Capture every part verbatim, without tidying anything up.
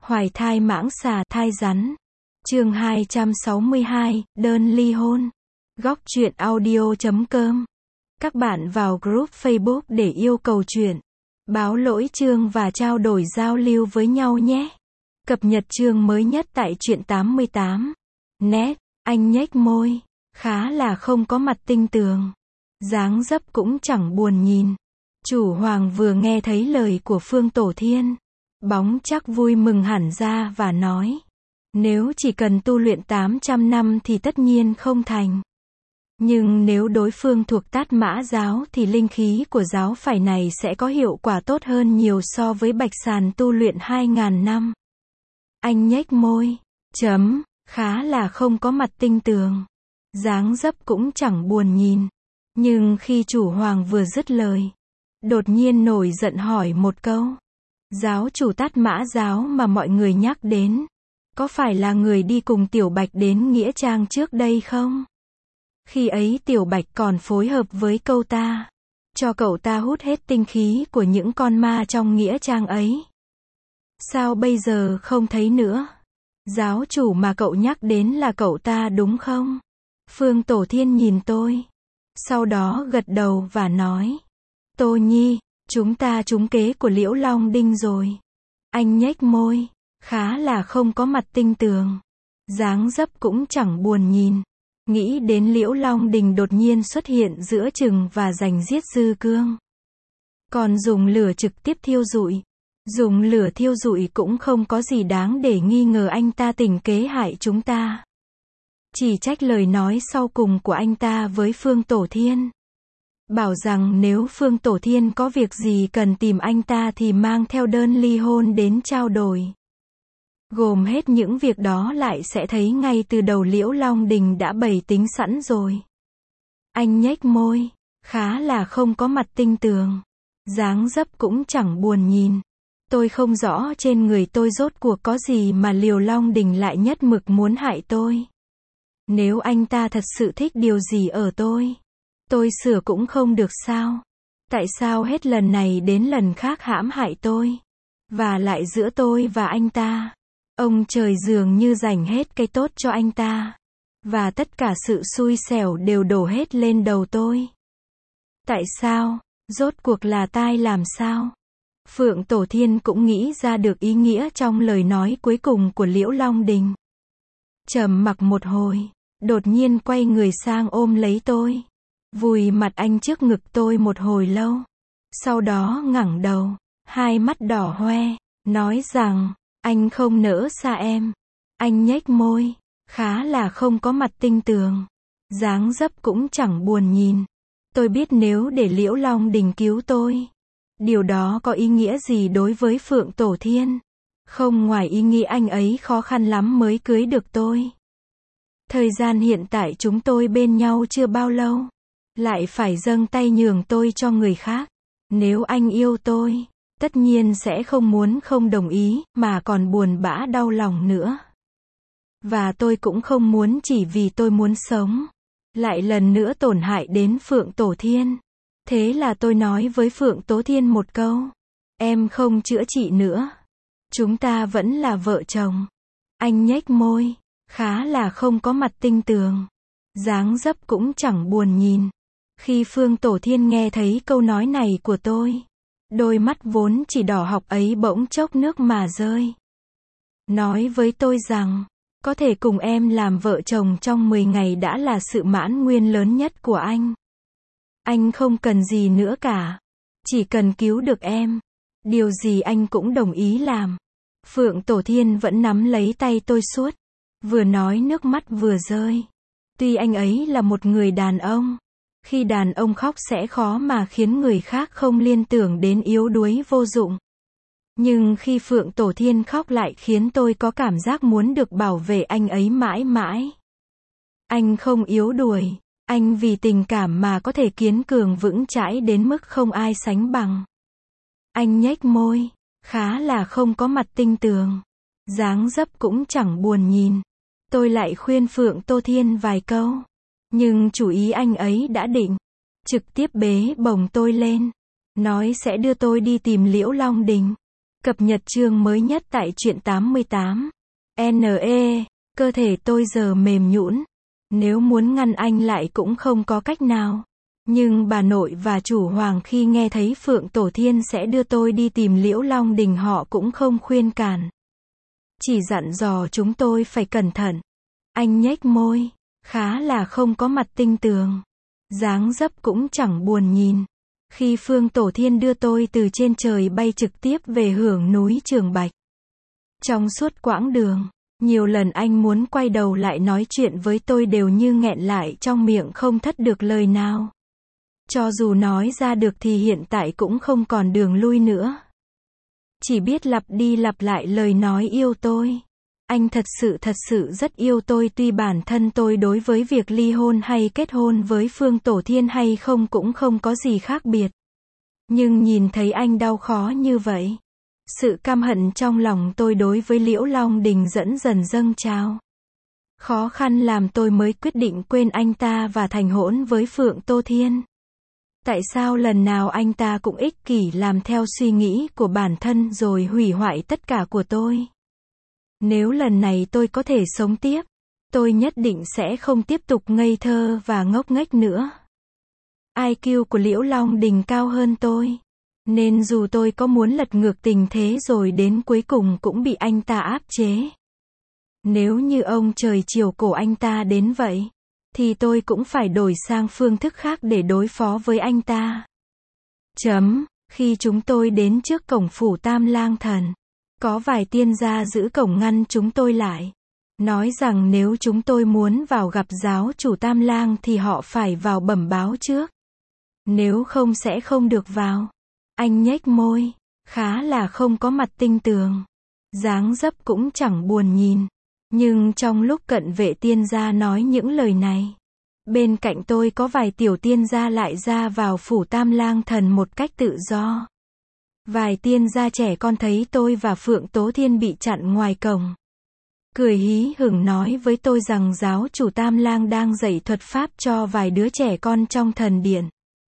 Hoài thai mãng xà, thai rắn. Chương hai trăm sáu mươi hai, đơn ly hôn. Góc truyện audio chấm com. Các bạn vào group Facebook để yêu cầu truyện, báo lỗi chương và trao đổi giao lưu với nhau nhé. Cập nhật chương mới nhất tại truyện tám mươi tám. Net, anh nhếch môi, khá là không có mặt tinh tường. Dáng dấp cũng chẳng buồn nhìn. Chủ Hoàng vừa nghe thấy lời của Phương Tổ Thiên, bóng chắc vui mừng hẳn ra và nói, nếu chỉ cần tu luyện tám trăm năm thì tất nhiên không thành. Nhưng nếu đối phương thuộc Tát Mã giáo thì linh khí của giáo phái này sẽ có hiệu quả tốt hơn nhiều so với Bạch Sàn tu luyện hai ngàn năm. Anh nhếch môi, chấm, khá là không có mặt tinh tường. Dáng dấp cũng chẳng buồn nhìn. Nhưng khi chủ Hoàng vừa dứt lời, đột nhiên nổi giận hỏi một câu. Giáo chủ Tát Mã giáo mà mọi người nhắc đến, có phải là người đi cùng Tiểu Bạch đến Nghĩa Trang trước đây không? Khi ấy Tiểu Bạch còn phối hợp với cậu ta, cho cậu ta hút hết tinh khí của những con ma trong Nghĩa Trang ấy. Sao bây giờ không thấy nữa? Giáo chủ mà cậu nhắc đến là cậu ta đúng không? Phương Tổ Thiên nhìn tôi, sau đó gật đầu và nói, Tô Nhi, chúng ta trúng kế của Liễu Long Đinh rồi. Anh nhếch môi, khá là không có mặt tinh tường. Dáng dấp cũng chẳng buồn nhìn. Nghĩ đến Liễu Long Đình đột nhiên xuất hiện giữa chừng và giành giết Dư Cương. Còn dùng lửa trực tiếp thiêu rụi. Dùng lửa thiêu rụi cũng không có gì đáng để nghi ngờ anh ta tình kế hại chúng ta. Chỉ trách lời nói sau cùng của anh ta với Phương Tổ Thiên. Bảo rằng nếu Phương Tổ Thiên có việc gì cần tìm anh ta thì mang theo đơn ly hôn đến trao đổi. Gồm hết những việc đó lại sẽ thấy ngay từ đầu Liễu Long Đình đã bày tính sẵn rồi. Anh nhếch môi, khá là không có mặt tinh tường. Dáng dấp cũng chẳng buồn nhìn. Tôi không rõ trên người tôi rốt cuộc có gì mà Liễu Long Đình lại nhất mực muốn hại tôi. Nếu anh ta thật sự thích điều gì ở tôi, tôi sửa cũng không được sao? Tại sao hết lần này đến lần khác hãm hại tôi? Và lại giữa tôi và anh ta, ông trời dường như dành hết cái tốt cho anh ta. Và tất cả sự xui xẻo đều đổ hết lên đầu tôi. Tại sao? Rốt cuộc là tai làm sao? Phượng Tổ Thiên cũng nghĩ ra được ý nghĩa trong lời nói cuối cùng của Liễu Long Đình. Trầm mặc một hồi, đột nhiên quay người sang ôm lấy tôi. Vùi mặt anh trước ngực tôi một hồi lâu. Sau đó ngẩng đầu, hai mắt đỏ hoe, nói rằng, anh không nỡ xa em. Anh nhếch môi, khá là không có mặt tinh tường. Dáng dấp cũng chẳng buồn nhìn. Tôi biết nếu để Liễu Long Đình cứu tôi, điều đó có ý nghĩa gì đối với Phượng Tổ Thiên? Không ngoài ý nghĩ anh ấy khó khăn lắm mới cưới được tôi. Thời gian hiện tại chúng tôi bên nhau chưa bao lâu, lại phải dâng tay nhường tôi cho người khác. Nếu anh yêu tôi, tất nhiên sẽ không muốn không đồng ý, mà còn buồn bã đau lòng nữa. Và tôi cũng không muốn chỉ vì tôi muốn sống, lại lần nữa tổn hại đến Phượng Tổ Thiên. Thế là tôi nói với Phượng Tổ Thiên một câu, em không chữa trị nữa. Chúng ta vẫn là vợ chồng. Anh nhếch môi, khá là không có mặt tinh tường. Dáng dấp cũng chẳng buồn nhìn. Khi Phương Tổ Thiên nghe thấy câu nói này của tôi, đôi mắt vốn chỉ đỏ học ấy bỗng chốc nước mà rơi. Nói với tôi rằng, có thể cùng em làm vợ chồng trong mười ngày đã là sự mãn nguyên lớn nhất của anh. Anh không cần gì nữa cả. Chỉ cần cứu được em. Điều gì anh cũng đồng ý làm. Phượng Tổ Thiên vẫn nắm lấy tay tôi suốt. Vừa nói nước mắt vừa rơi. Tuy anh ấy là một người đàn ông, khi đàn ông khóc sẽ khó mà khiến người khác không liên tưởng đến yếu đuối vô dụng. Nhưng khi Phượng Tổ Thiên khóc lại khiến tôi có cảm giác muốn được bảo vệ anh ấy mãi mãi. Anh không yếu đuối. Anh vì tình cảm mà có thể kiên cường vững chãi đến mức không ai sánh bằng. Anh nhếch môi, khá là không có mặt tinh tường. Dáng dấp cũng chẳng buồn nhìn. Tôi lại khuyên Phượng Tổ Thiên vài câu. Nhưng chủ ý anh ấy đã định. Trực tiếp bế bổng tôi lên. Nói sẽ đưa tôi đi tìm Liễu Long Đình. Cập nhật chương mới nhất tại truyện tám mươi tám. en e, cơ thể tôi giờ mềm nhũn. Nếu muốn ngăn anh lại cũng không có cách nào. Nhưng bà nội và chủ Hoàng khi nghe thấy Phượng Tổ Thiên sẽ đưa tôi đi tìm Liễu Long Đình họ cũng không khuyên cản. Chỉ dặn dò chúng tôi phải cẩn thận. Anh nhếch môi, khá là không có mặt tinh tường. Dáng dấp cũng chẳng buồn nhìn. Khi Phương Tổ Thiên đưa tôi từ trên trời bay trực tiếp về hưởng núi Trường Bạch. Trong suốt quãng đường, nhiều lần anh muốn quay đầu lại nói chuyện với tôi đều như nghẹn lại trong miệng không thất được lời nào. Cho dù nói ra được thì hiện tại cũng không còn đường lui nữa. Chỉ biết lặp đi lặp lại lời nói yêu tôi. Anh thật sự thật sự rất yêu tôi, tuy bản thân tôi đối với việc ly hôn hay kết hôn với Phương Tổ Thiên hay không cũng không có gì khác biệt. Nhưng nhìn thấy anh đau khó như vậy, sự căm hận trong lòng tôi đối với Liễu Long Đình dần dần dâng trào. Khó khăn làm tôi mới quyết định quên anh ta và thành hỗn với Phượng Tổ Thiên. Tại sao lần nào anh ta cũng ích kỷ làm theo suy nghĩ của bản thân rồi hủy hoại tất cả của tôi? Nếu lần này tôi có thể sống tiếp, tôi nhất định sẽ không tiếp tục ngây thơ và ngốc nghếch nữa. i kiu của Liễu Long Đình cao hơn tôi, nên dù tôi có muốn lật ngược tình thế rồi đến cuối cùng cũng bị anh ta áp chế. Nếu như ông trời chiều cổ anh ta đến vậy, thì tôi cũng phải đổi sang phương thức khác để đối phó với anh ta. Chấm, khi chúng tôi đến trước cổng phủ Tam Lang Thần, có vài tiên gia giữ cổng ngăn chúng tôi lại. Nói rằng nếu chúng tôi muốn vào gặp giáo chủ Tam Lang thì họ phải vào bẩm báo trước. Nếu không sẽ không được vào. Anh nhếch môi, khá là không có mặt tinh tường. Dáng dấp cũng chẳng buồn nhìn. Nhưng trong lúc cận vệ tiên gia nói những lời này, bên cạnh tôi có vài tiểu tiên gia lại ra vào phủ Tam Lang Thần một cách tự do. Vài tiên gia trẻ con thấy tôi và Phượng Tổ Thiên bị chặn ngoài cổng, cười hí hửng nói với tôi rằng giáo chủ Tam Lang đang dạy thuật pháp cho vài đứa trẻ con trong thần điện.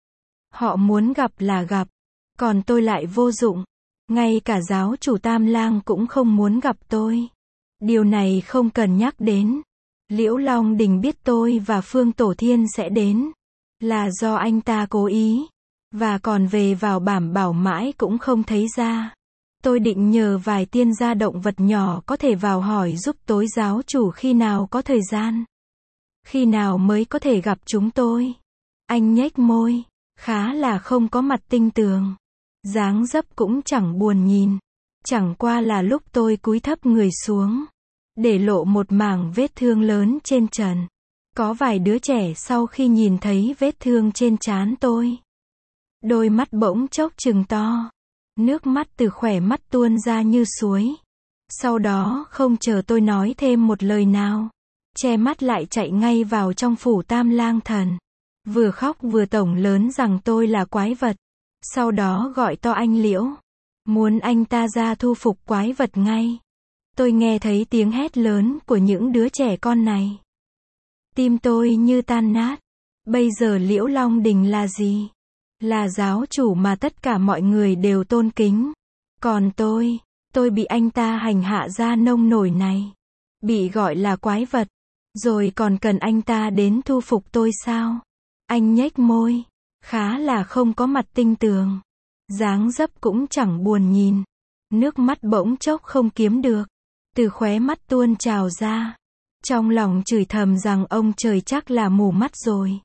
Họ muốn gặp là gặp, còn tôi lại vô dụng. Ngay cả giáo chủ Tam Lang cũng không muốn gặp tôi. Điều này không cần nhắc đến. Liễu Long Đình biết tôi và Phương Tổ Thiên sẽ đến, là do anh ta cố ý, và còn về vào bảm bảo mãi cũng không thấy ra. Tôi định nhờ vài tiên gia động vật nhỏ có thể vào hỏi giúp tối giáo chủ khi nào có thời gian. Khi nào mới có thể gặp chúng tôi? Anh nhếch môi, khá là không có mặt tinh tường. Dáng dấp cũng chẳng buồn nhìn. Chẳng qua là lúc tôi cúi thấp người xuống, để lộ một mảng vết thương lớn trên trần. Có vài đứa trẻ sau khi nhìn thấy vết thương trên trán tôi, đôi mắt bỗng chốc trừng to. Nước mắt từ khóe mắt tuôn ra như suối. Sau đó không chờ tôi nói thêm một lời nào, che mắt lại chạy ngay vào trong phủ Tam Lang Thần. Vừa khóc vừa tổng lớn rằng tôi là quái vật. Sau đó gọi to anh Liễu, muốn anh ta ra thu phục quái vật ngay. Tôi nghe thấy tiếng hét lớn của những đứa trẻ con này. Tim tôi như tan nát. Bây giờ Liễu Long Đình là gì? Là giáo chủ mà tất cả mọi người đều tôn kính. Còn tôi, tôi bị anh ta hành hạ ra nông nổi này. Bị gọi là quái vật. Rồi còn cần anh ta đến thu phục tôi sao? Anh nhếch môi, khá là không có mặt tinh tường. Dáng dấp cũng chẳng buồn nhìn. Nước mắt bỗng chốc không kiếm được, từ khóe mắt tuôn trào ra. Trong lòng chửi thầm rằng ông trời chắc là mù mắt rồi.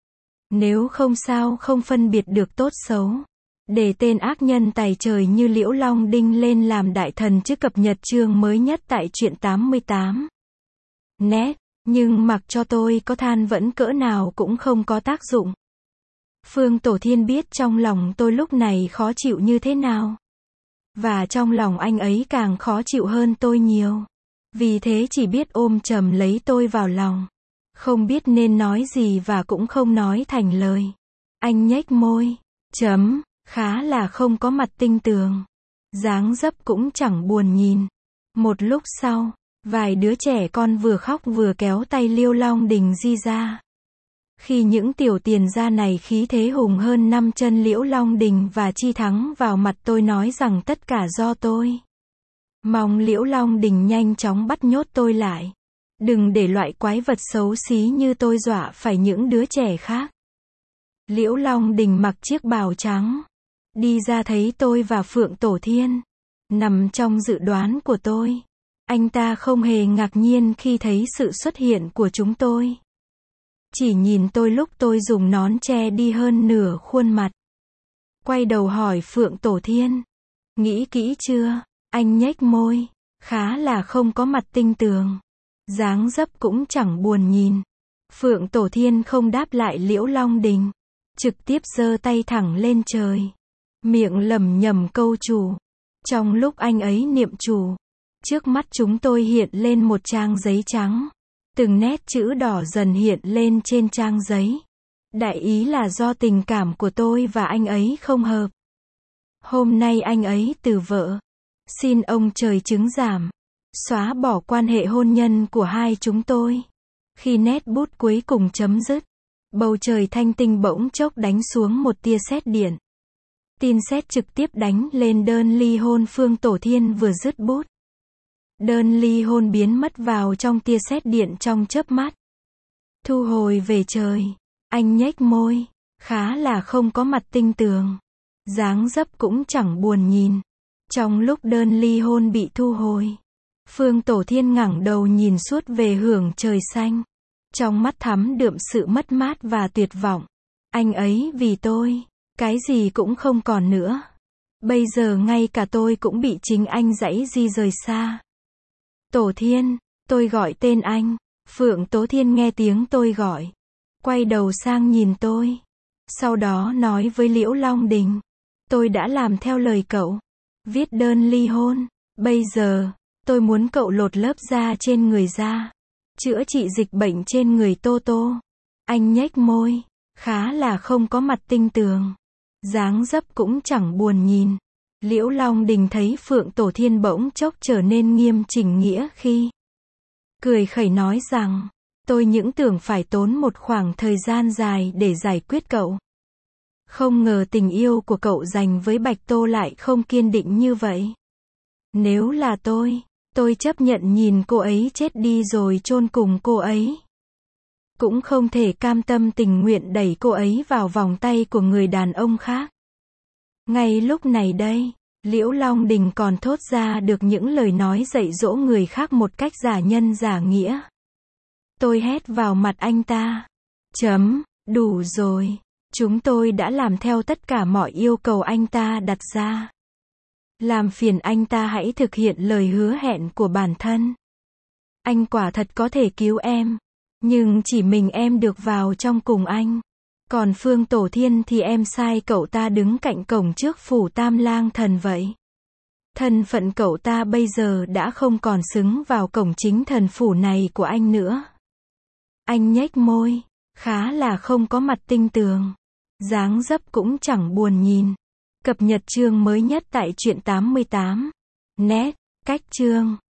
Nếu không sao không phân biệt được tốt xấu. Để tên ác nhân tày trời như Liễu Long Đinh lên làm đại thần chứ. Cập nhật chương mới nhất tại truyện tám mươi tám. Nét, nhưng mặc cho tôi có than vẫn cỡ nào cũng không có tác dụng. Phương Tổ Thiên biết trong lòng tôi lúc này khó chịu như thế nào. Và trong lòng anh ấy càng khó chịu hơn tôi nhiều. Vì thế chỉ biết ôm chầm lấy tôi vào lòng. Không biết nên nói gì và cũng không nói thành lời. Anh nhếch môi, chấm, khá là không có mặt tinh tường. Dáng dấp cũng chẳng buồn nhìn. Một lúc sau, vài đứa trẻ con vừa khóc vừa kéo tay Liễu Long Đình di ra. Khi những tiểu tiền gia này khí thế hùng hơn năm chân Liễu Long Đình và chi thắng vào mặt tôi nói rằng tất cả do tôi. Mong Liễu Long Đình nhanh chóng bắt nhốt tôi lại. Đừng để loại quái vật xấu xí như tôi dọa phải những đứa trẻ khác. Liễu Long Đình mặc chiếc bào trắng. Đi ra thấy tôi và Phượng Tổ Thiên. Nằm trong dự đoán của tôi. Anh ta không hề ngạc nhiên khi thấy sự xuất hiện của chúng tôi. Chỉ nhìn tôi lúc tôi dùng nón che đi hơn nửa khuôn mặt. Quay đầu hỏi Phượng Tổ Thiên. Nghĩ kỹ chưa? Anh nhếch môi. Khá là không có mặt tinh tường. Dáng dấp cũng chẳng buồn nhìn. Phượng Tổ Thiên không đáp lại Liễu Long Đình. Trực tiếp giơ tay thẳng lên trời. Miệng lẩm nhẩm câu chủ. Trong lúc anh ấy niệm chủ, trước mắt chúng tôi hiện lên một trang giấy trắng. Từng nét chữ đỏ dần hiện lên trên trang giấy. Đại ý là do tình cảm của tôi và anh ấy không hợp. Hôm nay anh ấy từ vợ. Xin ông trời chứng giảm. Xóa bỏ quan hệ hôn nhân của hai chúng tôi. Khi nét bút cuối cùng chấm dứt, bầu trời thanh tinh bỗng chốc đánh xuống một tia sét điện. Tin sét trực tiếp đánh lên đơn ly hôn Phương Tổ Thiên vừa dứt bút. Đơn ly hôn biến mất vào trong tia sét điện trong chớp mắt. Thu hồi về trời. Anh nhếch môi. Khá là không có mặt tinh tường. Dáng dấp cũng chẳng buồn nhìn. Trong lúc đơn ly hôn bị thu hồi, Phương Tổ Thiên ngẩng đầu nhìn suốt về hưởng trời xanh. Trong mắt thắm đượm sự mất mát và tuyệt vọng. Anh ấy vì tôi, cái gì cũng không còn nữa. Bây giờ ngay cả tôi cũng bị chính anh dãy di rời xa. Tổ Thiên, tôi gọi tên anh. Phượng Tổ Thiên nghe tiếng tôi gọi. Quay đầu sang nhìn tôi. Sau đó nói với Liễu Long Đình. Tôi đã làm theo lời cậu. Viết đơn ly hôn. Bây giờ, tôi muốn cậu lột lớp da trên người ra. Chữa trị dịch bệnh trên người Tô Tô. Anh nhếch môi. Khá là không có mặt tinh tường. Dáng dấp cũng chẳng buồn nhìn. Liễu Long Đình thấy Phượng Tổ Thiên bỗng chốc trở nên nghiêm chỉnh nghĩa khi cười khẩy nói rằng, tôi những tưởng phải tốn một khoảng thời gian dài để giải quyết cậu. Không ngờ tình yêu của cậu dành với Bạch Tô lại không kiên định như vậy. Nếu là tôi, tôi chấp nhận nhìn cô ấy chết đi rồi chôn cùng cô ấy. Cũng không thể cam tâm tình nguyện đẩy cô ấy vào vòng tay của người đàn ông khác. Ngay lúc này đây, Liễu Long Đình còn thốt ra được những lời nói dạy dỗ người khác một cách giả nhân giả nghĩa. Tôi hét vào mặt anh ta. Chấm, đủ rồi. Chúng tôi đã làm theo tất cả mọi yêu cầu anh ta đặt ra. Làm phiền anh ta hãy thực hiện lời hứa hẹn của bản thân. Anh quả thật có thể cứu em. Nhưng chỉ mình em được vào trong cùng anh. Còn Phương Tổ Thiên thì em sai cậu ta đứng cạnh cổng trước phủ Tam Lang Thần vậy. Thân phận cậu ta bây giờ đã không còn xứng vào cổng chính thần phủ này của anh nữa. Anh nhếch môi. Khá là không có mặt tinh tường. Dáng dấp cũng chẳng buồn nhìn. Cập nhật chương mới nhất tại truyện tám mươi tám. Net, cách chương.